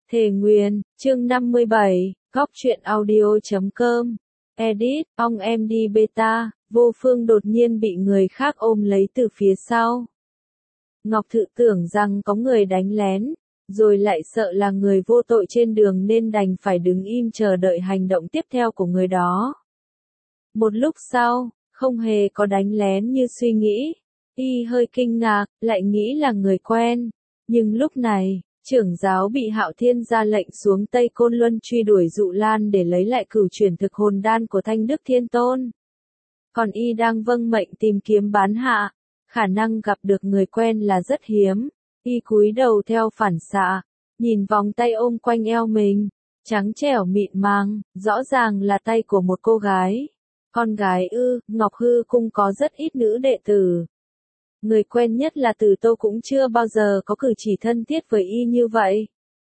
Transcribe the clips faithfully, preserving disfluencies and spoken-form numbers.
Thề Nguyền, chương năm mươi bảy, góc truyện audio chấm com, edit, ong em đi beta, Vô Phương đột nhiên bị người khác ôm lấy từ phía sau. Ngọc Thự tưởng rằng có người đánh lén, rồi lại sợ là người vô tội trên đường nên đành phải đứng im chờ đợi hành động tiếp theo của người đó. Một lúc sau, không hề có đánh lén như suy nghĩ, y hơi kinh ngạc, lại nghĩ là người quen. Nhưng lúc này, trưởng giáo bị Hạo Thiên ra lệnh xuống Tây Côn Luân truy đuổi Dụ Lan để lấy lại cửu chuyển thực hồn đan của Thanh Đức Thiên Tôn. Còn y đang vâng mệnh tìm kiếm bán hạ, khả năng gặp được người quen là rất hiếm. Y cúi đầu theo phản xạ, nhìn vòng tay ôm quanh eo mình, trắng trẻo mịn màng, rõ ràng là tay của một cô gái. Con gái ư? Ngọc Hư Cung có rất ít nữ đệ tử. Người quen nhất là Tử Tô cũng chưa bao giờ có cử chỉ thân thiết với y như vậy.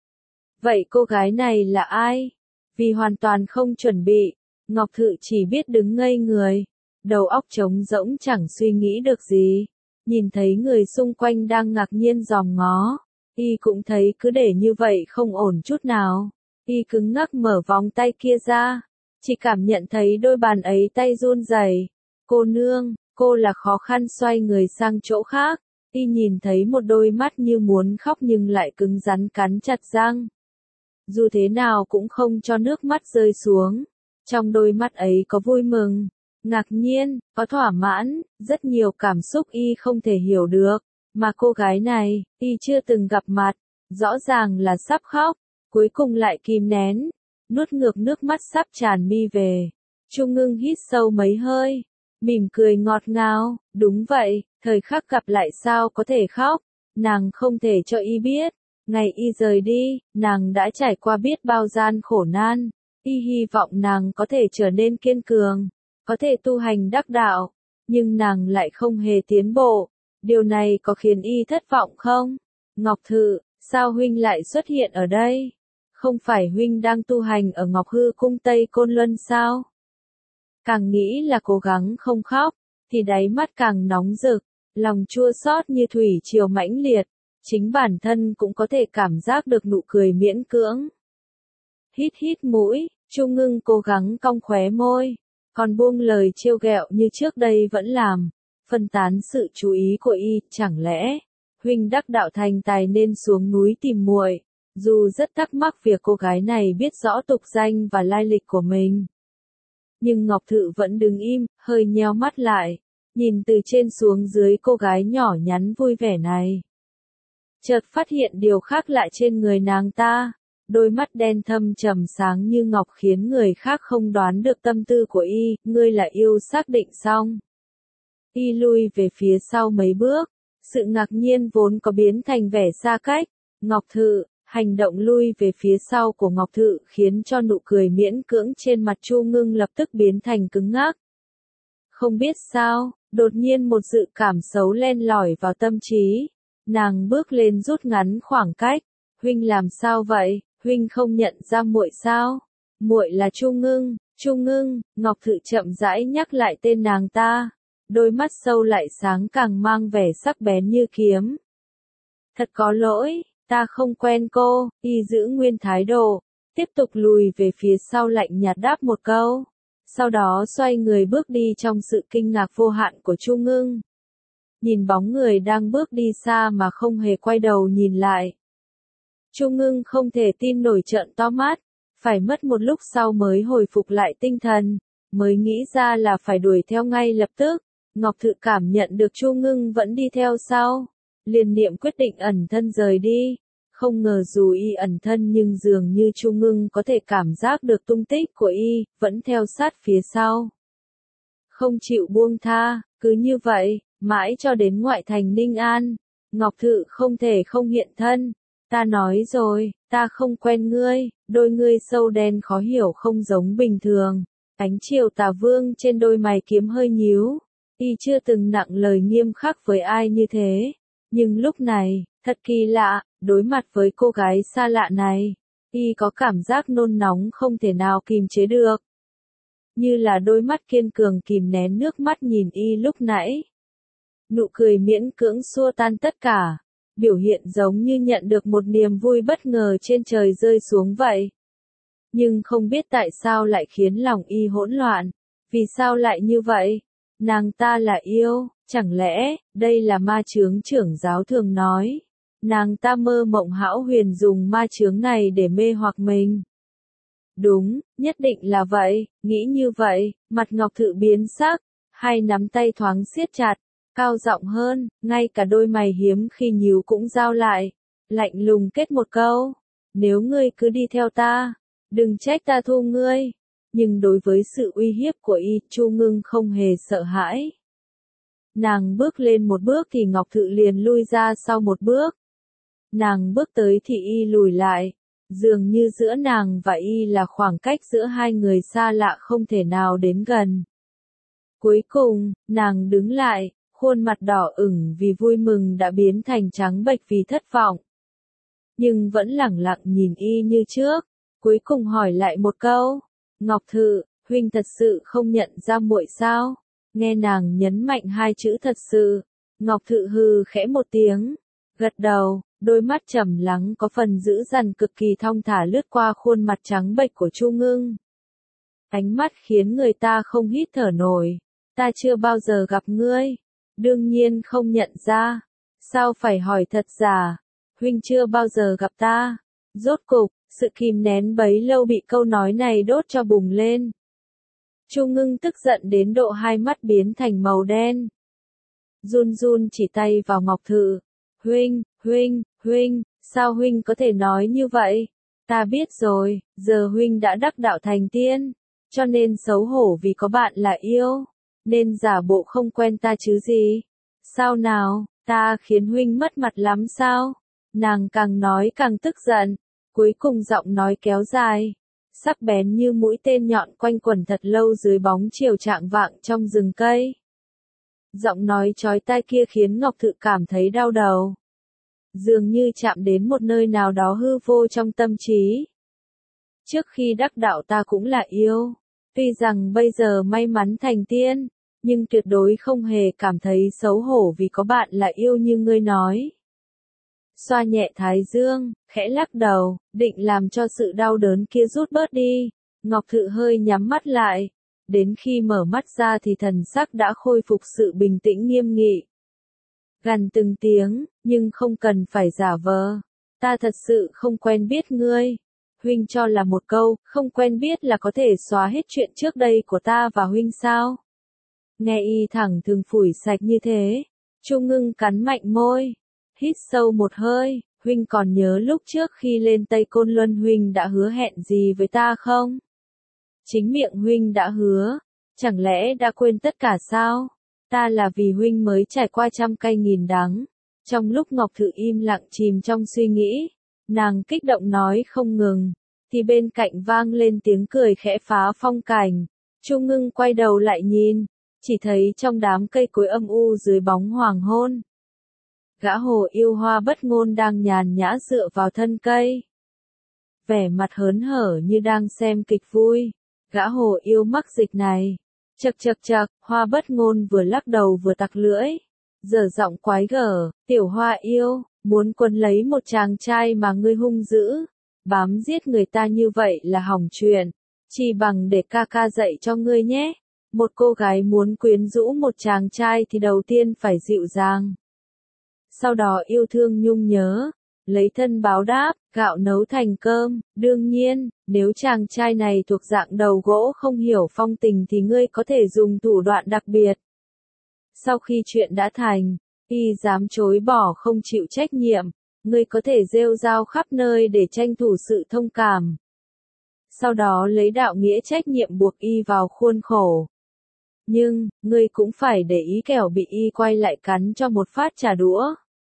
Vậy cô gái này là ai? Vì hoàn toàn không chuẩn bị, Ngọc Thự chỉ biết đứng ngây người, đầu óc trống rỗng chẳng suy nghĩ được gì. Nhìn thấy người xung quanh đang ngạc nhiên dòm ngó, y cũng thấy cứ để như vậy không ổn chút nào. Y cứng ngắc mở vòng tay kia ra, chỉ cảm nhận thấy đôi bàn ấy tay run rẩy. Cô nương, cô là khó khăn xoay người sang chỗ khác, y nhìn thấy một đôi mắt như muốn khóc nhưng lại cứng rắn cắn chặt răng. Dù thế nào cũng không cho nước mắt rơi xuống. Trong đôi mắt ấy có vui mừng, ngạc nhiên, có thỏa mãn, rất nhiều cảm xúc y không thể hiểu được. Mà cô gái này, y chưa từng gặp mặt, rõ ràng là sắp khóc, cuối cùng lại kìm nén, nuốt ngược nước mắt sắp tràn mi về. Chu Ngưng hít sâu mấy hơi, mỉm cười ngọt ngào, đúng vậy, thời khắc gặp lại sao có thể khóc, nàng không thể cho y biết, ngày y rời đi, nàng đã trải qua biết bao gian khổ nan, y hy vọng nàng có thể trở nên kiên cường, có thể tu hành đắc đạo, nhưng nàng lại không hề tiến bộ, điều này có khiến y thất vọng không? Ngọc Thự, sao huynh lại xuất hiện ở đây? Không phải huynh đang tu hành ở Ngọc Hư Cung Tây Côn Luân sao? Càng nghĩ là cố gắng không khóc, thì đáy mắt càng nóng rực, lòng chua xót như thủy triều mãnh liệt, chính bản thân cũng có thể cảm giác được nụ cười miễn cưỡng. Hít hít mũi, Chu Ngưng cố gắng cong khóe môi, còn buông lời trêu ghẹo như trước đây vẫn làm, phân tán sự chú ý của y, chẳng lẽ huynh đắc đạo thành tài nên xuống núi tìm muội? Dù rất thắc mắc việc cô gái này biết rõ tục danh và lai lịch của mình, nhưng Ngọc Thự vẫn đứng im, hơi nheo mắt lại, nhìn từ trên xuống dưới cô gái nhỏ nhắn vui vẻ này. Chợt phát hiện điều khác lạ trên người nàng ta, đôi mắt đen thâm trầm sáng như ngọc khiến người khác không đoán được tâm tư của y. Ngươi là yêu xác định xong. Y lui về phía sau mấy bước, sự ngạc nhiên vốn có biến thành vẻ xa cách. Ngọc Thự, hành động lui về phía sau của Ngọc Thự khiến cho nụ cười miễn cưỡng trên mặt Chu Ngưng lập tức biến thành cứng ngắc. Không biết sao, đột nhiên một dự cảm xấu len lỏi vào tâm trí. Nàng bước lên rút ngắn khoảng cách. Huynh làm sao vậy? Huynh không nhận ra muội sao? Muội là Chu Ngưng. Chu Ngưng, Ngọc Thự chậm rãi nhắc lại tên nàng ta. Đôi mắt sâu lại sáng càng mang vẻ sắc bén như kiếm. Thật có lỗi, ta không quen cô. Y giữ nguyên thái độ, tiếp tục lùi về phía sau lạnh nhạt đáp một câu. Sau đó xoay người bước đi trong sự kinh ngạc vô hạn của Chu Ngưng. Nhìn bóng người đang bước đi xa mà không hề quay đầu nhìn lại. Chu Ngưng không thể tin nổi trợn to mắt, phải mất một lúc sau mới hồi phục lại tinh thần, mới nghĩ ra là phải đuổi theo ngay lập tức. Ngọc Thự cảm nhận được Chu Ngưng vẫn đi theo sau, liền niệm quyết định ẩn thân rời đi. Không ngờ dù y ẩn thân nhưng dường như Chu Ngưng có thể cảm giác được tung tích của y, vẫn theo sát phía sau. Không chịu buông tha, cứ như vậy, mãi cho đến ngoại thành Ninh An, Ngọc Thự không thể không hiện thân. Ta nói rồi, ta không quen ngươi, đôi ngươi sâu đen khó hiểu không giống bình thường. Ánh chiều tà vương trên đôi mày kiếm hơi nhíu, y chưa từng nặng lời nghiêm khắc với ai như thế. Nhưng lúc này, thật kỳ lạ, đối mặt với cô gái xa lạ này, y có cảm giác nôn nóng không thể nào kìm chế được. Như là đôi mắt kiên cường kìm nén nước mắt nhìn y lúc nãy. Nụ cười miễn cưỡng xua tan tất cả, biểu hiện giống như nhận được một niềm vui bất ngờ trên trời rơi xuống vậy. Nhưng không biết tại sao lại khiến lòng y hỗn loạn, vì sao lại như vậy? Nàng ta là yêu, chẳng lẽ, đây là ma chướng trưởng giáo thường nói. Nàng ta mơ mộng hão huyền dùng ma chướng này để mê hoặc mình. Đúng, nhất định là vậy, nghĩ như vậy, mặt Ngọc Thự biến sắc, hai nắm tay thoáng siết chặt, cao giọng hơn, ngay cả đôi mày hiếm khi nhíu cũng giao lại, lạnh lùng kết một câu, nếu ngươi cứ đi theo ta, đừng trách ta thu ngươi. Nhưng đối với sự uy hiếp của y, Chu Ngưng không hề sợ hãi. Nàng bước lên một bước thì Ngọc Thự liền lui ra sau một bước. Nàng bước tới thì y lùi lại, dường như giữa nàng và y là khoảng cách giữa hai người xa lạ không thể nào đến gần. Cuối cùng, nàng đứng lại, khuôn mặt đỏ ửng vì vui mừng đã biến thành trắng bệch vì thất vọng. Nhưng vẫn lẳng lặng nhìn y như trước, cuối cùng hỏi lại một câu, Ngọc Thự, huynh thật sự không nhận ra muội sao? Nghe nàng nhấn mạnh hai chữ thật sự, Ngọc Thự hừ khẽ một tiếng, gật đầu, đôi mắt trầm lắng có phần dữ dằn cực kỳ thong thả lướt qua khuôn mặt trắng bệch của Chu Ngưng. Ánh mắt khiến người ta không hít thở nổi, ta chưa bao giờ gặp ngươi, đương nhiên không nhận ra, sao phải hỏi thật giả, huynh chưa bao giờ gặp ta, rốt cục, sự kìm nén bấy lâu bị câu nói này đốt cho bùng lên. Chu Ngưng tức giận đến độ hai mắt biến thành màu đen. Run run chỉ tay vào Ngọc Thự. Huynh, huynh, huynh, sao huynh có thể nói như vậy? Ta biết rồi, giờ huynh đã đắc đạo thành tiên, cho nên xấu hổ vì có bạn là yêu, nên giả bộ không quen ta chứ gì. Sao nào, ta khiến huynh mất mặt lắm sao? Nàng càng nói càng tức giận, cuối cùng giọng nói kéo dài, sắc bén như mũi tên nhọn quanh quẩn thật lâu dưới bóng chiều trạng vạng trong rừng cây. Giọng nói chói tai kia khiến Ngọc Thự cảm thấy đau đầu. Dường như chạm đến một nơi nào đó hư vô trong tâm trí. Trước khi đắc đạo ta cũng là yêu. Tuy rằng bây giờ may mắn thành tiên, nhưng tuyệt đối không hề cảm thấy xấu hổ vì có bạn là yêu như ngươi nói. Xoa nhẹ thái dương, khẽ lắc đầu, định làm cho sự đau đớn kia rút bớt đi. Ngọc Thự hơi nhắm mắt lại. Đến khi mở mắt ra thì thần sắc đã khôi phục sự bình tĩnh nghiêm nghị. Gằn từng tiếng, nhưng không cần phải giả vờ. Ta thật sự không quen biết ngươi. Huynh cho là một câu, không quen biết là có thể xóa hết chuyện trước đây của ta và huynh sao? Nghe y thẳng thừng phủi sạch như thế. Chu Ngưng cắn mạnh môi. Hít sâu một hơi, huynh còn nhớ lúc trước khi lên Tây Côn Luân huynh đã hứa hẹn gì với ta không? Chính miệng huynh đã hứa, chẳng lẽ đã quên tất cả sao? Ta là vì huynh mới trải qua trăm cay nghìn đắng. Trong lúc Ngọc Thự im lặng chìm trong suy nghĩ, nàng kích động nói không ngừng, thì bên cạnh vang lên tiếng cười khẽ phá phong cảnh. Chu Ngưng quay đầu lại nhìn, chỉ thấy trong đám cây cối âm u dưới bóng hoàng hôn, gã hồ yêu Hoa Bất Ngôn đang nhàn nhã dựa vào thân cây. Vẻ mặt hớn hở như đang xem kịch vui. Gã hồ yêu mắc dịch này. Chậc chậc chậc, Hoa Bất Ngôn vừa lắc đầu vừa tặc lưỡi. Giờ giọng quái gở, tiểu Hoa yêu, muốn quấn lấy một chàng trai mà ngươi hung dữ. Bám giết người ta như vậy là hỏng chuyện. Chỉ bằng để ca ca dạy cho ngươi nhé. Một cô gái muốn quyến rũ một chàng trai thì đầu tiên phải dịu dàng. Sau đó yêu thương nhung nhớ, lấy thân báo đáp, gạo nấu thành cơm, đương nhiên, nếu chàng trai này thuộc dạng đầu gỗ không hiểu phong tình thì ngươi có thể dùng thủ đoạn đặc biệt. Sau khi chuyện đã thành, y dám chối bỏ không chịu trách nhiệm, ngươi có thể rêu rao khắp nơi để tranh thủ sự thông cảm. Sau đó lấy đạo nghĩa trách nhiệm buộc y vào khuôn khổ. Nhưng, ngươi cũng phải để ý kẻo bị y quay lại cắn cho một phát trả đũa.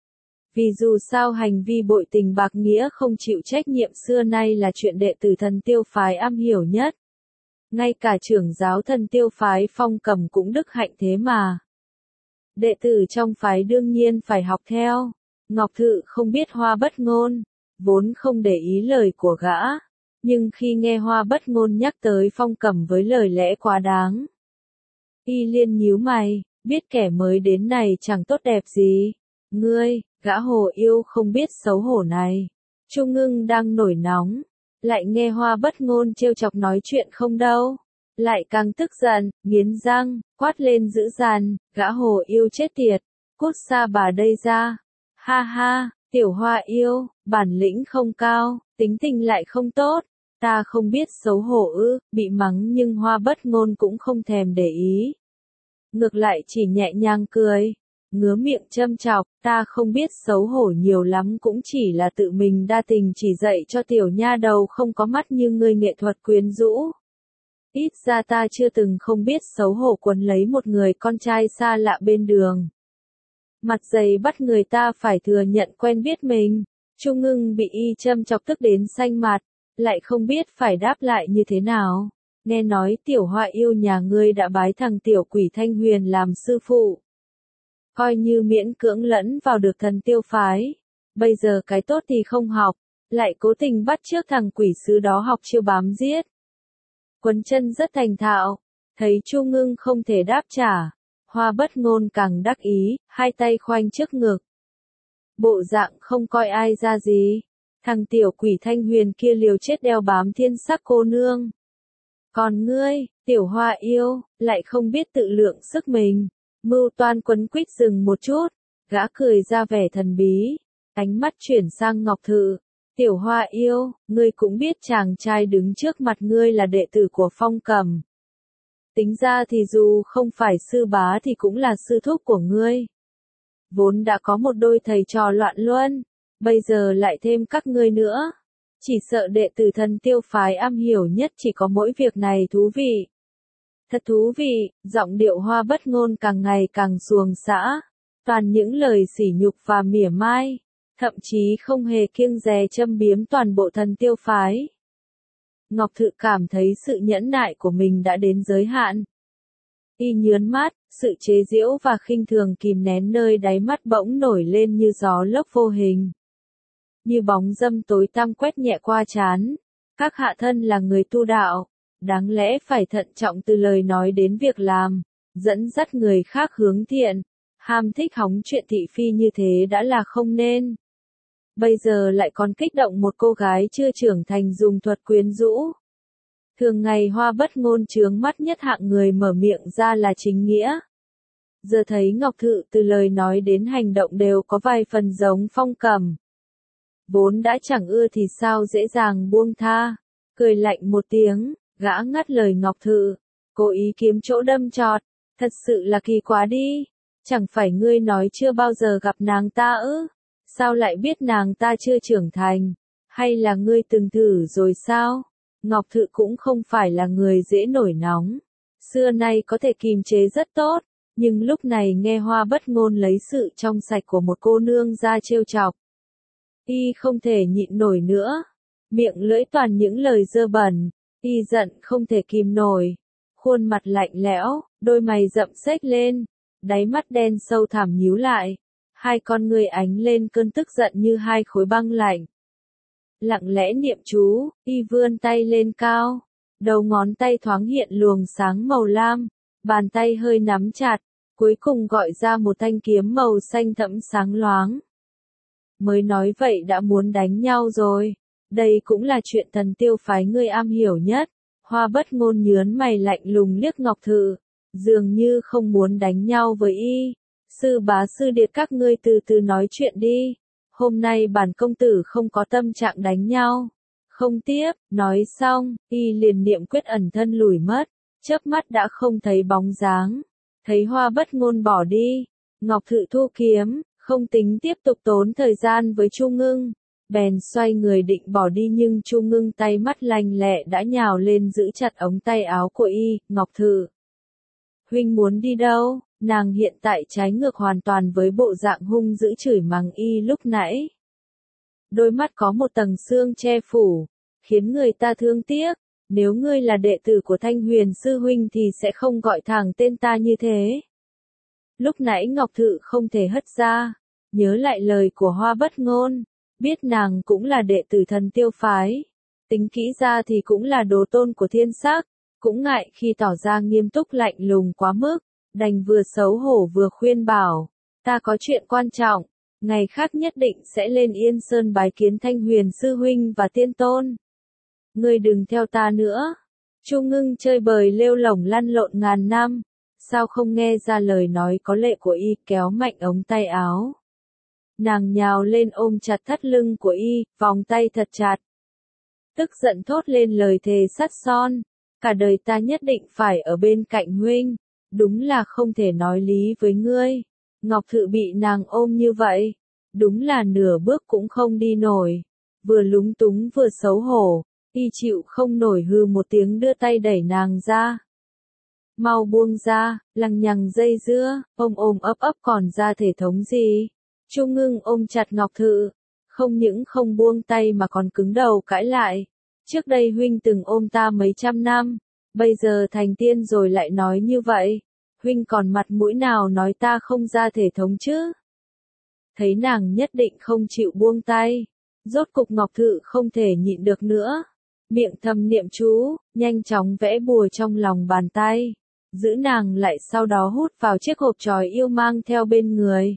Vì dù sao hành vi bội tình bạc nghĩa không chịu trách nhiệm xưa nay là chuyện đệ tử Thần Tiêu phái am hiểu nhất. Ngay cả trưởng giáo Thần Tiêu phái Phong Cầm cũng đức hạnh thế mà. Đệ tử trong phái đương nhiên phải học theo. Ngọc Thự không biết Hoa Bất Ngôn, vốn không để ý lời của gã. Nhưng khi nghe Hoa Bất Ngôn nhắc tới Phong Cầm với lời lẽ quá đáng, y liên nhíu mày, biết kẻ mới đến này chẳng tốt đẹp gì. Ngươi, Gã hồ yêu không biết xấu hổ này. Chu Ngưng đang nổi nóng, lại nghe Hoa Bất Ngôn trêu chọc nói chuyện không đâu. Lại càng tức giận, nghiến răng, quát lên dữ dằn, gã hồ yêu chết tiệt, cút xa bà đây ra. Ha ha, tiểu Hoa yêu, bản lĩnh không cao, tính tình lại không tốt, ta không biết xấu hổ ư, bị mắng nhưng Hoa Bất Ngôn cũng không thèm để ý. Ngược lại chỉ nhẹ nhàng cười, ngứa miệng châm chọc, ta không biết xấu hổ nhiều lắm cũng chỉ là tự mình đa tình chỉ dạy cho tiểu nha đầu không có mắt như ngươi nghệ thuật quyến rũ. Ít ra ta chưa từng không biết xấu hổ quấn lấy một người con trai xa lạ bên đường. Mặt dày bắt người ta phải thừa nhận quen biết mình. Chu Ngưng bị y châm chọc tức đến xanh mặt, lại không biết phải đáp lại như thế nào. Nghe nói tiểu Hoa yêu nhà ngươi đã bái thằng tiểu quỷ Thanh Huyền làm sư phụ. Coi như miễn cưỡng lẫn vào được thần tiêu phái. Bây giờ cái tốt thì không học, lại cố tình bắt chước thằng quỷ sứ đó học chiêu bám giết. Quấn chân rất thành thạo, thấy Chu Ngưng không thể đáp trả, Hoa Bất Ngôn càng đắc ý, hai tay khoanh trước ngực. Bộ dạng không coi ai ra gì, thằng tiểu quỷ Thanh Huyền kia liều chết đeo bám thiên sắc cô nương. Còn ngươi, tiểu Hoa yêu, lại không biết tự lượng sức mình, mưu toan quấn quýt dừng một chút, gã cười ra vẻ thần bí, ánh mắt chuyển sang Ngọc Thự. Tiểu Hoa yêu, ngươi cũng biết chàng trai đứng trước mặt ngươi là đệ tử của Phong Cầm. Tính ra thì dù không phải sư bá thì cũng là sư thúc của ngươi. Vốn đã có một đôi thầy trò loạn luân, bây giờ lại thêm các ngươi nữa. Chỉ sợ đệ tử thần tiêu phái am hiểu nhất chỉ có mỗi việc này thú vị. Thật thú vị, giọng điệu Hoa Bất Ngôn càng ngày càng xuồng xã, toàn những lời sỉ nhục và mỉa mai. Thậm chí không hề kiêng dè châm biếm toàn bộ thần tiêu phái. Ngọc Thự cảm thấy sự nhẫn nại của mình đã đến giới hạn. Y nhướn mắt, sự chế giễu và khinh thường kìm nén nơi đáy mắt bỗng nổi lên như gió lốc vô hình. Như bóng dâm tối tăm quét nhẹ qua trán. Các hạ thân là người tu đạo, đáng lẽ phải thận trọng từ lời nói đến việc làm, dẫn dắt người khác hướng thiện. Ham thích hóng chuyện thị phi như thế đã là không nên. Bây giờ lại còn kích động một cô gái chưa trưởng thành dùng thuật quyến rũ. Thường ngày Hoa Bất Ngôn chướng mắt nhất hạng người mở miệng ra là chính nghĩa. Giờ thấy Ngọc Thự từ lời nói đến hành động đều có vài phần giống Phong Cầm. Vốn đã chẳng ưa thì sao dễ dàng buông tha. Cười lạnh một tiếng, gã ngắt lời Ngọc Thự, cố ý kiếm chỗ đâm chọt, thật sự là kỳ quá đi. Chẳng phải ngươi nói chưa bao giờ gặp nàng ta ư? Sao lại biết nàng ta chưa trưởng thành? Hay là ngươi từng thử rồi sao? Ngọc Thự cũng không phải là người dễ nổi nóng. Xưa nay có thể kìm chế rất tốt, nhưng lúc này nghe Hoa Bất Ngôn lấy sự trong sạch của một cô nương ra trêu chọc. Y không thể nhịn nổi nữa. Miệng lưỡi toàn những lời dơ bẩn. Y giận không thể kìm nổi. Khuôn mặt lạnh lẽo, đôi mày rậm xếch lên. Đáy mắt đen sâu thẳm nhíu lại. Hai con người ánh lên cơn tức giận như hai khối băng lạnh. Lặng lẽ niệm chú, y vươn tay lên cao. Đầu ngón tay thoáng hiện luồng sáng màu lam. Bàn tay hơi nắm chặt. Cuối cùng gọi ra một thanh kiếm màu xanh thẫm sáng loáng. Mới nói vậy đã muốn đánh nhau rồi. Đây cũng là chuyện thần tiêu phái ngươi am hiểu nhất. Hoa Bất Ngôn nhớn mày lạnh lùng liếc Ngọc Thự. Dường như không muốn đánh nhau với y. Sư bá sư điệt các ngươi từ từ nói chuyện đi. Hôm nay bản công tử không có tâm trạng đánh nhau. Không tiếp, nói xong, y liền niệm quyết ẩn thân lùi mất. Chớp mắt đã không thấy bóng dáng. Thấy Hoa Bất Ngôn bỏ đi. Ngọc Thự thu kiếm, không tính tiếp tục tốn thời gian với Chu Ngưng. Bèn xoay người định bỏ đi nhưng Chu Ngưng tay mắt lanh lẹ đã nhào lên giữ chặt ống tay áo của y. Ngọc Thự, huynh muốn đi đâu? Nàng hiện tại trái ngược hoàn toàn với bộ dạng hung dữ chửi mắng y lúc nãy. Đôi mắt có một tầng sương che phủ, khiến người ta thương tiếc. Nếu ngươi là đệ tử của Thanh Huyền sư huynh thì sẽ không gọi thẳng tên ta như thế. Lúc nãy Ngọc Thự không thể hất ra, nhớ lại lời của Hoa Bất Ngôn, biết nàng cũng là đệ tử thần tiêu phái. Tính kỹ ra thì cũng là đồ tôn của thiên sắc, cũng ngại khi tỏ ra nghiêm túc lạnh lùng quá mức. Đành vừa xấu hổ vừa khuyên bảo, ta có chuyện quan trọng, ngày khác nhất định sẽ lên Yên Sơn bái kiến Thanh Huyền sư huynh và tiên tôn. Ngươi đừng theo ta nữa. Chu Ngưng chơi bời lêu lổng lăn lộn ngàn năm, sao không nghe ra lời nói có lệ của y, kéo mạnh ống tay áo. Nàng nhào lên ôm chặt thắt lưng của y, vòng tay thật chặt. Tức giận thốt lên lời thề sắt son, cả đời ta nhất định phải ở bên cạnh huynh, đúng là không thể nói lý với ngươi. Ngọc Thự bị nàng ôm như vậy, đúng là nửa bước cũng không đi nổi, vừa lúng túng vừa xấu hổ, y chịu không nổi hư một tiếng đưa tay đẩy nàng ra. Mau buông ra, lằng nhằng dây dưa, ôm ôm ấp ấp còn ra thể thống gì. Chu Ngưng ôm chặt Ngọc Thự, không những không buông tay mà còn cứng đầu cãi lại. Trước đây huynh từng ôm ta mấy trăm năm, bây giờ thành tiên rồi lại nói như vậy. Huynh còn mặt mũi nào nói ta không ra thể thống chứ? Thấy nàng nhất định không chịu buông tay, rốt cục Ngọc Thự không thể nhịn được nữa. Miệng thầm niệm chú, nhanh chóng vẽ bùa trong lòng bàn tay, giữ nàng lại sau đó hút vào chiếc hộp tròi yêu mang theo bên người.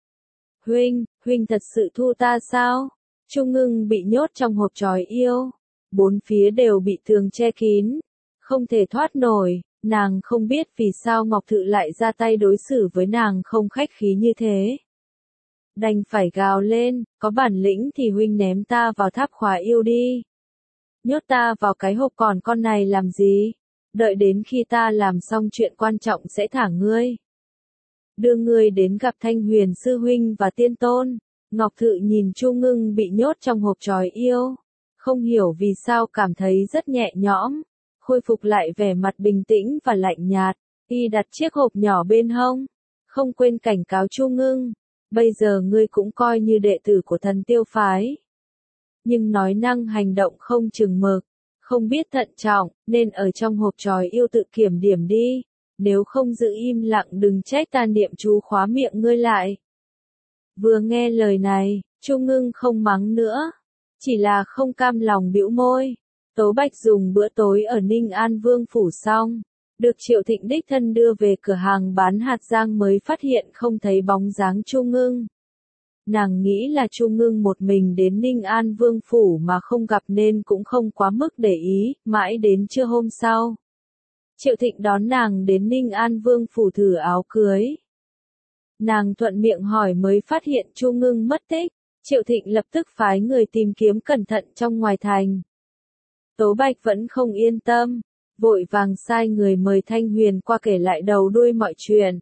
Huynh, huynh thật sự thu ta sao? Chu Ngưng bị nhốt trong hộp tròi yêu, bốn phía đều bị tường che kín, không thể thoát nổi, nàng không biết vì sao Ngọc Thự lại ra tay đối xử với nàng không khách khí như thế. Đành phải gào lên, có bản lĩnh thì huynh ném ta vào tháp khóa yêu đi. Nhốt ta vào cái hộp còn con này làm gì? Đợi đến khi ta làm xong chuyện quan trọng sẽ thả ngươi. Đưa ngươi đến gặp Thanh Huyền sư huynh và tiên tôn. Ngọc Thự nhìn Chu Ngưng bị nhốt trong hộp tròi yêu, không hiểu vì sao cảm thấy rất nhẹ nhõm, khôi phục lại vẻ mặt bình tĩnh và lạnh nhạt. Y đặt chiếc hộp nhỏ bên hông, không quên cảnh cáo Chu Ngưng, bây giờ ngươi cũng coi như đệ tử của Thần Tiêu phái. Nhưng nói năng hành động không chừng mực, không biết thận trọng, nên ở trong hộp tròi yêu tự kiểm điểm đi, nếu không giữ im lặng đừng trách ta niệm chú khóa miệng ngươi lại. Vừa nghe lời này, Chu Ngưng không mắng nữa, chỉ là không cam lòng bĩu môi. Tố Bạch dùng bữa tối ở Ninh An Vương phủ xong, được Triệu Thịnh đích thân đưa về cửa hàng bán hạt rang mới phát hiện không thấy bóng dáng Chu Ngưng. Nàng nghĩ là Chu Ngưng một mình đến Ninh An Vương phủ mà không gặp nên cũng không quá mức để ý, mãi đến trưa hôm sau. Triệu Thịnh đón nàng đến Ninh An Vương phủ thử áo cưới. Nàng thuận miệng hỏi mới phát hiện Chu Ngưng mất tích, Triệu Thịnh lập tức phái người tìm kiếm cẩn thận trong ngoài thành. Tố Bạch vẫn không yên tâm, vội vàng sai người mời Thanh Huyền qua kể lại đầu đuôi mọi chuyện.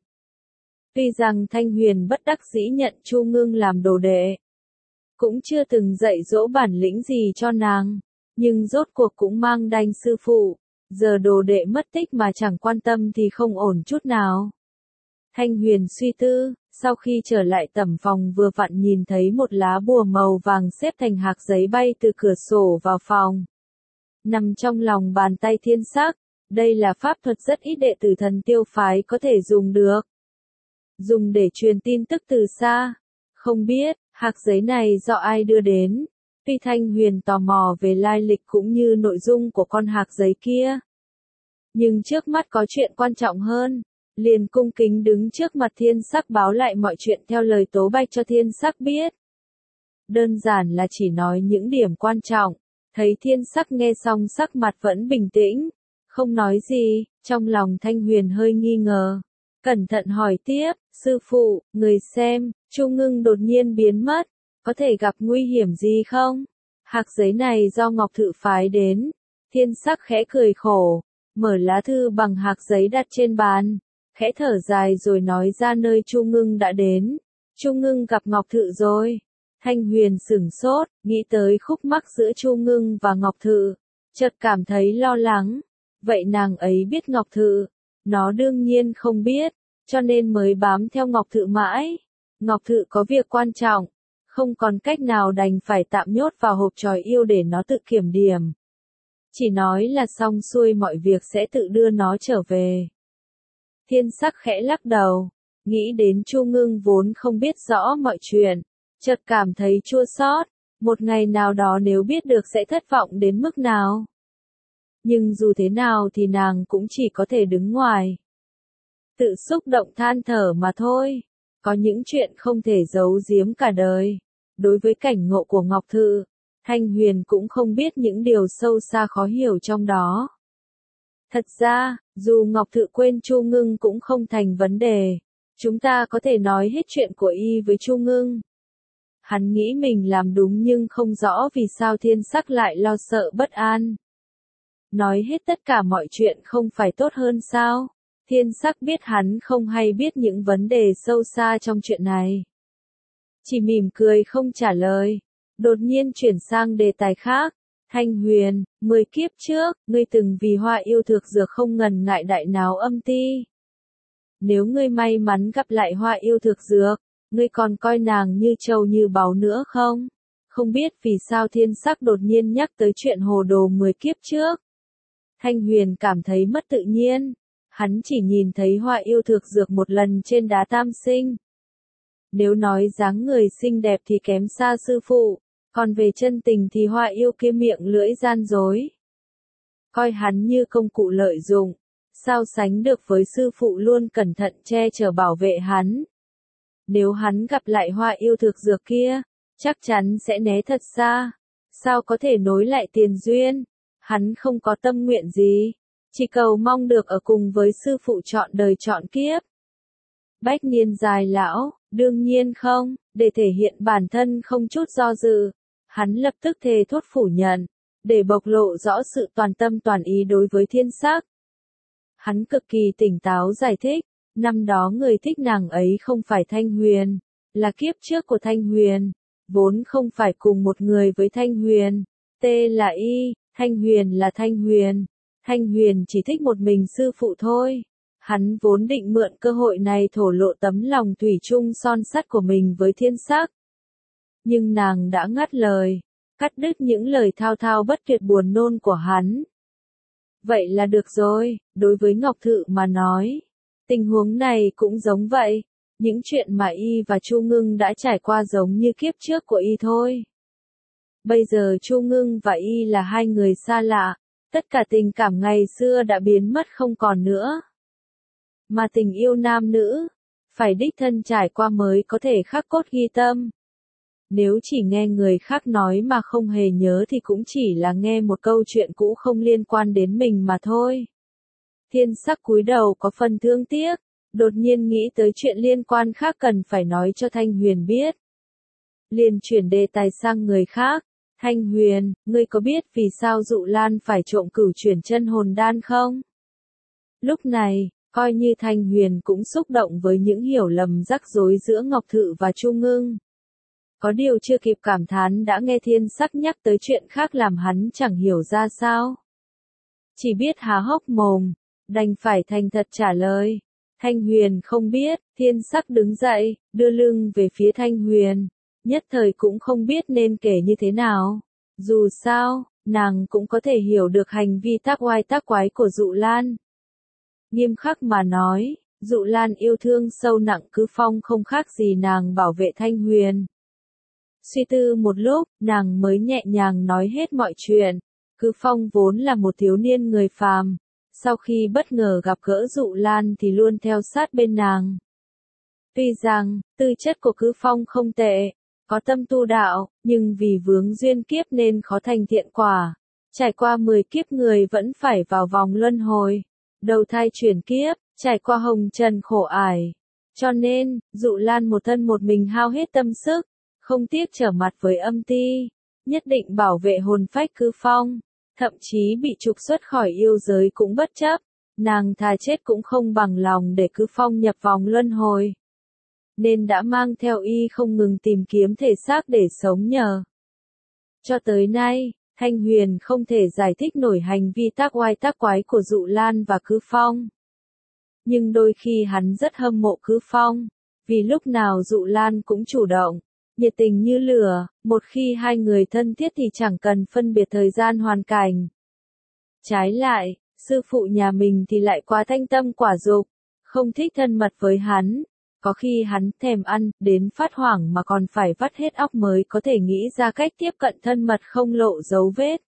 Tuy rằng Thanh Huyền bất đắc dĩ nhận Chu Ngưng làm đồ đệ, cũng chưa từng dạy dỗ bản lĩnh gì cho nàng, nhưng rốt cuộc cũng mang đanh sư phụ, giờ đồ đệ mất tích mà chẳng quan tâm thì không ổn chút nào. Thanh Huyền suy tư, sau khi trở lại tẩm phòng vừa vặn nhìn thấy một lá bùa màu vàng xếp thành hạc giấy bay từ cửa sổ vào phòng. Nằm trong lòng bàn tay Thiên Sắc, đây là pháp thuật rất ít đệ tử Thần Tiêu phái có thể dùng được. Dùng để truyền tin tức từ xa. Không biết, hạc giấy này do ai đưa đến. Tuy Thanh Huyền tò mò về lai lịch cũng như nội dung của con hạc giấy kia. Nhưng trước mắt có chuyện quan trọng hơn. Liền cung kính đứng trước mặt Thiên Sắc báo lại mọi chuyện theo lời Tố Bạch cho Thiên Sắc biết. Đơn giản là chỉ nói những điểm quan trọng. Thấy Thiên Sắc nghe xong sắc mặt vẫn bình tĩnh. Không nói gì, trong lòng Thanh Huyền hơi nghi ngờ. Cẩn thận hỏi tiếp, sư phụ, người xem, Chu Ngưng đột nhiên biến mất, có thể gặp nguy hiểm gì không? Hạc giấy này do Ngọc Thự phái đến. Thiên Sắc khẽ cười khổ, mở lá thư bằng hạc giấy đặt trên bàn, khẽ thở dài rồi nói ra nơi Chu Ngưng đã đến. Chu Ngưng gặp Ngọc Thự rồi. Thanh Huyền sửng sốt, nghĩ tới khúc mắc giữa Chu Ngưng và Ngọc Thự, chợt cảm thấy lo lắng. Vậy nàng ấy biết Ngọc Thự? Nó đương nhiên không biết, cho nên mới bám theo Ngọc Thự mãi. Ngọc Thự có việc quan trọng, không còn cách nào đành phải tạm nhốt vào hộp tròi yêu để nó tự kiểm điểm. Chỉ nói là xong xuôi mọi việc sẽ tự đưa nó trở về. Thiên Sắc khẽ lắc đầu, nghĩ đến Chu Ngưng vốn không biết rõ mọi chuyện, chợt cảm thấy chua xót, một ngày nào đó nếu biết được sẽ thất vọng đến mức nào. Nhưng dù thế nào thì nàng cũng chỉ có thể đứng ngoài. Tự xúc động than thở mà thôi. Có những chuyện không thể giấu giếm cả đời. Đối với cảnh ngộ của Ngọc Thự, Thanh Huyền cũng không biết những điều sâu xa khó hiểu trong đó. Thật ra, dù Ngọc Thự quên Chu Ngưng cũng không thành vấn đề. Chúng ta có thể nói hết chuyện của y với Chu Ngưng. Hắn nghĩ mình làm đúng nhưng không rõ vì sao Thiên Sắc lại lo sợ bất an. Nói hết tất cả mọi chuyện không phải tốt hơn sao? Thiên Sắc biết hắn không hay biết những vấn đề sâu xa trong chuyện này. Chỉ mỉm cười không trả lời. Đột nhiên chuyển sang đề tài khác. Thanh Huyền, mười kiếp trước, ngươi từng vì hoa yêu thực dược không ngần ngại đại náo âm ti. Nếu ngươi may mắn gặp lại hoa yêu thực dược, ngươi còn coi nàng như trâu như báu nữa không? Không biết vì sao Thiên Sắc đột nhiên nhắc tới chuyện hồ đồ mười kiếp trước. Thanh Huyền cảm thấy mất tự nhiên. Hắn chỉ nhìn thấy hoa yêu thực dược một lần trên đá tam sinh. Nếu nói dáng người xinh đẹp thì kém xa sư phụ, còn về chân tình thì hoa yêu kia miệng lưỡi gian dối. Coi hắn như công cụ lợi dụng, sao sánh được với sư phụ luôn cẩn thận che chở bảo vệ hắn. Nếu hắn gặp lại hoa yêu thực dược kia, chắc chắn sẽ né thật xa. Sao có thể nối lại tiền duyên? Hắn không có tâm nguyện gì, chỉ cầu mong được ở cùng với sư phụ trọn đời trọn kiếp. Bách niên dài lão, đương nhiên không, để thể hiện bản thân không chút do dự. Hắn lập tức thề thốt phủ nhận, để bộc lộ rõ sự toàn tâm toàn ý đối với Thiên Sắc. Hắn cực kỳ tỉnh táo giải thích, năm đó người thích nàng ấy không phải Thanh Huyền, là kiếp trước của Thanh Huyền, vốn không phải cùng một người với Thanh Huyền. T là Y, Thanh Huyền là Thanh Huyền. Thanh Huyền chỉ thích một mình sư phụ thôi. Hắn vốn định mượn cơ hội này thổ lộ tấm lòng thủy chung son sắt của mình với Thiên Sắc. Nhưng nàng đã ngắt lời, cắt đứt những lời thao thao bất tuyệt buồn nôn của hắn. Vậy là được rồi, đối với Ngọc Thự mà nói. Tình huống này cũng giống vậy. Những chuyện mà y và Chu Ngưng đã trải qua giống như kiếp trước của y thôi. Bây giờ Chu Ngưng và y là hai người xa lạ. Tất cả tình cảm ngày xưa đã biến mất không còn nữa. Mà tình yêu nam nữ, phải đích thân trải qua mới có thể khắc cốt ghi tâm. Nếu chỉ nghe người khác nói mà không hề nhớ thì cũng chỉ là nghe một câu chuyện cũ không liên quan đến mình mà thôi. Thiên Sắc cúi đầu có phần thương tiếc, đột nhiên nghĩ tới chuyện liên quan khác cần phải nói cho Thanh Huyền biết. Liền chuyển đề tài sang người khác. Thanh Huyền, ngươi có biết vì sao Dụ Lan phải trộm cửu chuyển chân hồn đan không? Lúc này, coi như Thanh Huyền cũng xúc động với những hiểu lầm rắc rối giữa Ngọc Thự và Chu Ngưng. Có điều chưa kịp cảm thán đã nghe Thiên Sắc nhắc tới chuyện khác làm hắn chẳng hiểu ra sao. Chỉ biết há hốc mồm, đành phải thành thật trả lời. Thanh Huyền không biết, Thiên Sắc đứng dậy, đưa lưng về phía Thanh Huyền. Nhất thời cũng không biết nên kể như thế nào. Dù sao, nàng cũng có thể hiểu được hành vi tác oai tác quái của Dụ Lan. Nghiêm khắc mà nói, Dụ Lan yêu thương sâu nặng Cứ Phong không khác gì nàng bảo vệ Thanh Huyền. Suy tư một lúc, nàng mới nhẹ nhàng nói hết mọi chuyện. Cứ Phong vốn là một thiếu niên người phàm. Sau khi bất ngờ gặp gỡ Dụ Lan thì luôn theo sát bên nàng. Tuy rằng, tư chất của Cứ Phong không tệ, có tâm tu đạo, nhưng vì vướng duyên kiếp nên khó thành thiện quả. Trải qua mười kiếp người vẫn phải vào vòng luân hồi. Đầu thai chuyển kiếp, trải qua hồng trần khổ ải. Cho nên, Dụ Lan một thân một mình hao hết tâm sức, không tiếc trở mặt với âm ti, nhất định bảo vệ hồn phách Cứ Phong, thậm chí bị trục xuất khỏi yêu giới cũng bất chấp, nàng thà chết cũng không bằng lòng để Cứ Phong nhập vòng luân hồi. Nên đã mang theo y không ngừng tìm kiếm thể xác để sống nhờ. Cho tới nay, Thanh Huyền không thể giải thích nổi hành vi tác oai tác quái của Dụ Lan và Cứ Phong. Nhưng đôi khi hắn rất hâm mộ Cứ Phong, vì lúc nào Dụ Lan cũng chủ động, nhiệt tình như lửa, một khi hai người thân thiết thì chẳng cần phân biệt thời gian hoàn cảnh. Trái lại, sư phụ nhà mình thì lại quá thanh tâm quả dục, không thích thân mật với hắn. Có khi hắn thèm ăn, đến phát hoảng mà còn phải vắt hết óc mới có thể nghĩ ra cách tiếp cận thân mật không lộ dấu vết.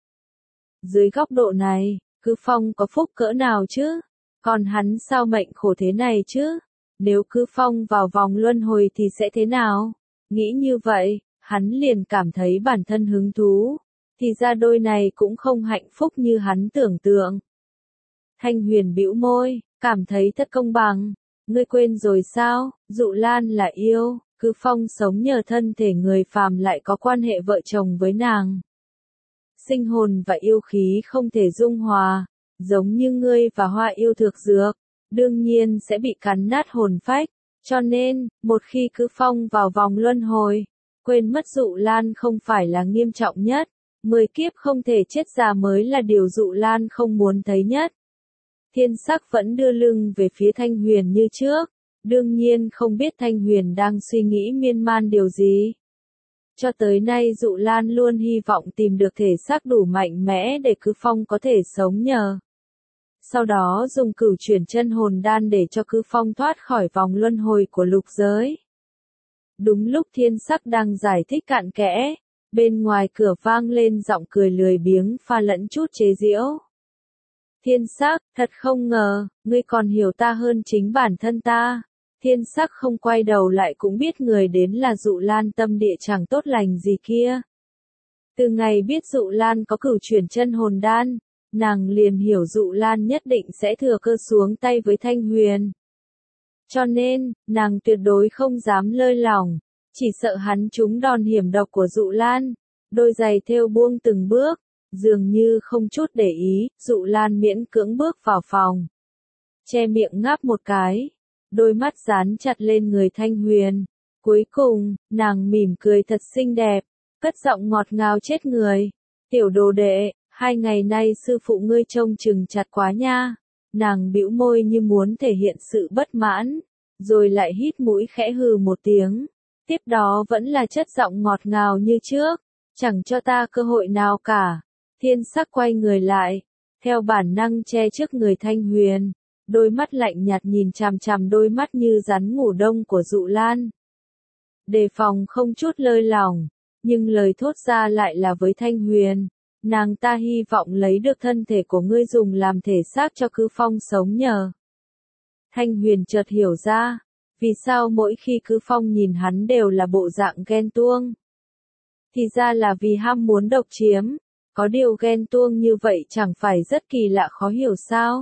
Dưới góc độ này, Cứ Phong có phúc cỡ nào chứ? Còn hắn sao mệnh khổ thế này chứ? Nếu cứ phong vào vòng luân hồi thì sẽ thế nào? Nghĩ như vậy, hắn liền cảm thấy bản thân hứng thú. Thì ra đôi này cũng không hạnh phúc như hắn tưởng tượng. Thanh Huyền bĩu môi, cảm thấy thật công bằng. Ngươi quên rồi sao, Dụ Lan là yêu, cứ phong sống nhờ thân thể người phàm lại có quan hệ vợ chồng với nàng. Sinh hồn và yêu khí không thể dung hòa, giống như ngươi và hoa yêu thực dược, đương nhiên sẽ bị cắn nát hồn phách, cho nên, một khi cứ phong vào vòng luân hồi, quên mất Dụ Lan không phải là nghiêm trọng nhất, mười kiếp không thể chết già mới là điều Dụ Lan không muốn thấy nhất. Thiên Sắc vẫn đưa lưng về phía Thanh Huyền như trước, đương nhiên không biết Thanh Huyền đang suy nghĩ miên man điều gì. Cho tới nay Dụ Lan luôn hy vọng tìm được thể xác đủ mạnh mẽ để cứ phong có thể sống nhờ. Sau đó dùng cửu chuyển chân hồn đan để cho cứ phong thoát khỏi vòng luân hồi của lục giới. Đúng lúc Thiên Sắc đang giải thích cặn kẽ, bên ngoài cửa vang lên giọng cười lười biếng pha lẫn chút chế giễu. Thiên Sắc, thật không ngờ, ngươi còn hiểu ta hơn chính bản thân ta. Thiên Sắc không quay đầu lại cũng biết người đến là Dụ Lan tâm địa chẳng tốt lành gì kia. Từ ngày biết Dụ Lan có cửu chuyển chân hồn đan, nàng liền hiểu Dụ Lan nhất định sẽ thừa cơ xuống tay với Thanh Huyền. Cho nên, nàng tuyệt đối không dám lơi lỏng, chỉ sợ hắn trúng đòn hiểm độc của Dụ Lan. Đôi giày thêu buông từng bước, dường như không chút để ý, Dụ Lan miễn cưỡng bước vào phòng. Che miệng ngáp một cái, đôi mắt dán chặt lên người Thanh Huyền. Cuối cùng, nàng mỉm cười thật xinh đẹp, cất giọng ngọt ngào chết người. Tiểu đồ đệ, hai ngày nay sư phụ ngươi trông chừng chặt quá nha. Nàng bĩu môi như muốn thể hiện sự bất mãn, rồi lại hít mũi khẽ hừ một tiếng. Tiếp đó vẫn là chất giọng ngọt ngào như trước, chẳng cho ta cơ hội nào cả. Thiên Sắc quay người lại, theo bản năng che trước người Thanh Huyền, đôi mắt lạnh nhạt nhìn chằm chằm đôi mắt như rắn ngủ đông của Dụ Lan. Đề phòng không chút lơi lỏng, nhưng lời thốt ra lại là với Thanh Huyền, nàng ta hy vọng lấy được thân thể của ngươi dùng làm thể xác cho cứ phong sống nhờ. Thanh Huyền chợt hiểu ra, vì sao mỗi khi cứ phong nhìn hắn đều là bộ dạng ghen tuông. Thì ra là vì ham muốn độc chiếm. Có điều ghen tuông như vậy chẳng phải rất kỳ lạ khó hiểu sao?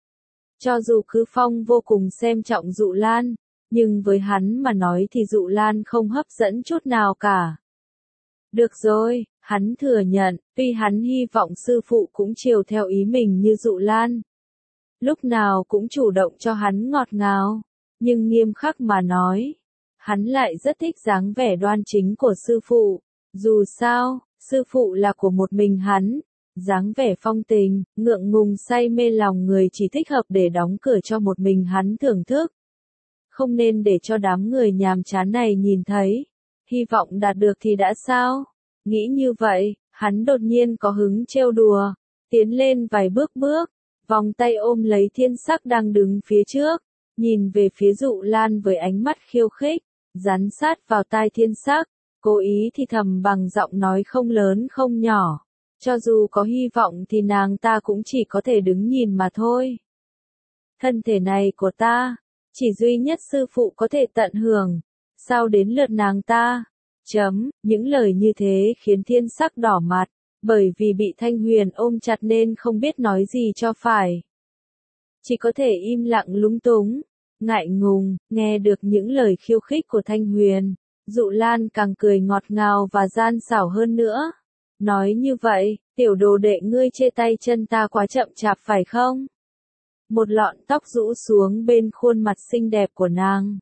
Cho dù cứ phong vô cùng xem trọng Dụ Lan, nhưng với hắn mà nói thì Dụ Lan không hấp dẫn chút nào cả. Được rồi, hắn thừa nhận, tuy hắn hy vọng sư phụ cũng chiều theo ý mình như Dụ Lan. Lúc nào cũng chủ động cho hắn ngọt ngào, nhưng nghiêm khắc mà nói, hắn lại rất thích dáng vẻ đoan chính của sư phụ. Dù sao, sư phụ là của một mình hắn, dáng vẻ phong tình, ngượng ngùng say mê lòng người chỉ thích hợp để đóng cửa cho một mình hắn thưởng thức. Không nên để cho đám người nhàm chán này nhìn thấy, hy vọng đạt được thì đã sao? Nghĩ như vậy, hắn đột nhiên có hứng trêu đùa, tiến lên vài bước bước, vòng tay ôm lấy Thiên Sắc đang đứng phía trước, nhìn về phía Dụ Lan với ánh mắt khiêu khích, dán sát vào tai Thiên Sắc. Cố ý thì thầm bằng giọng nói không lớn không nhỏ. Cho dù có hy vọng thì nàng ta cũng chỉ có thể đứng nhìn mà thôi. Thân thể này của ta, chỉ duy nhất sư phụ có thể tận hưởng. Sao đến lượt nàng ta? Chấm, những lời như thế khiến Thiên Sắc đỏ mặt, bởi vì bị Thanh Huyền ôm chặt nên không biết nói gì cho phải. Chỉ có thể im lặng lúng túng, ngại ngùng, nghe được những lời khiêu khích của Thanh Huyền. Dụ Lan càng cười ngọt ngào và gian xảo hơn nữa. Nói như vậy, tiểu đồ đệ ngươi chê tay chân ta quá chậm chạp phải không? Một lọn tóc rũ xuống bên khuôn mặt xinh đẹp của nàng.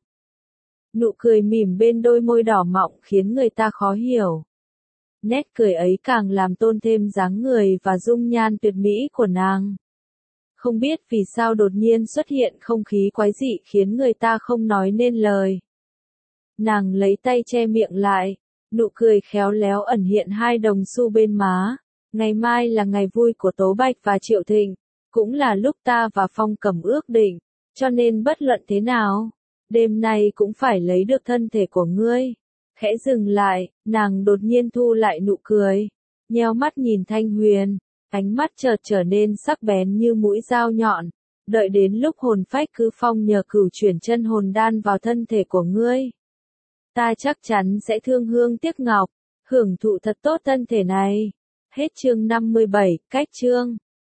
Nụ cười mỉm bên đôi môi đỏ mọng khiến người ta khó hiểu. Nét cười ấy càng làm tôn thêm dáng người và dung nhan tuyệt mỹ của nàng. Không biết vì sao đột nhiên xuất hiện không khí quái dị khiến người ta không nói nên lời. Nàng lấy tay che miệng lại, nụ cười khéo léo ẩn hiện hai đồng xu bên má. Ngày mai là ngày vui của Tố Bạch và Triệu Thịnh, cũng là lúc ta và Phong Cẩm ước định, cho nên bất luận thế nào, đêm nay cũng phải lấy được thân thể của ngươi. Khẽ dừng lại, nàng đột nhiên thu lại nụ cười, nheo mắt nhìn Thanh Huyền, ánh mắt chợt trở nên sắc bén như mũi dao nhọn, Đợi đến lúc hồn phách cứ phong nhờ cửu chuyển chân hồn đan vào thân thể của ngươi. Ta chắc chắn sẽ thương hương tiếc ngọc, hưởng thụ thật tốt thân thể này. Hết chương năm mươi bảy, cách chương.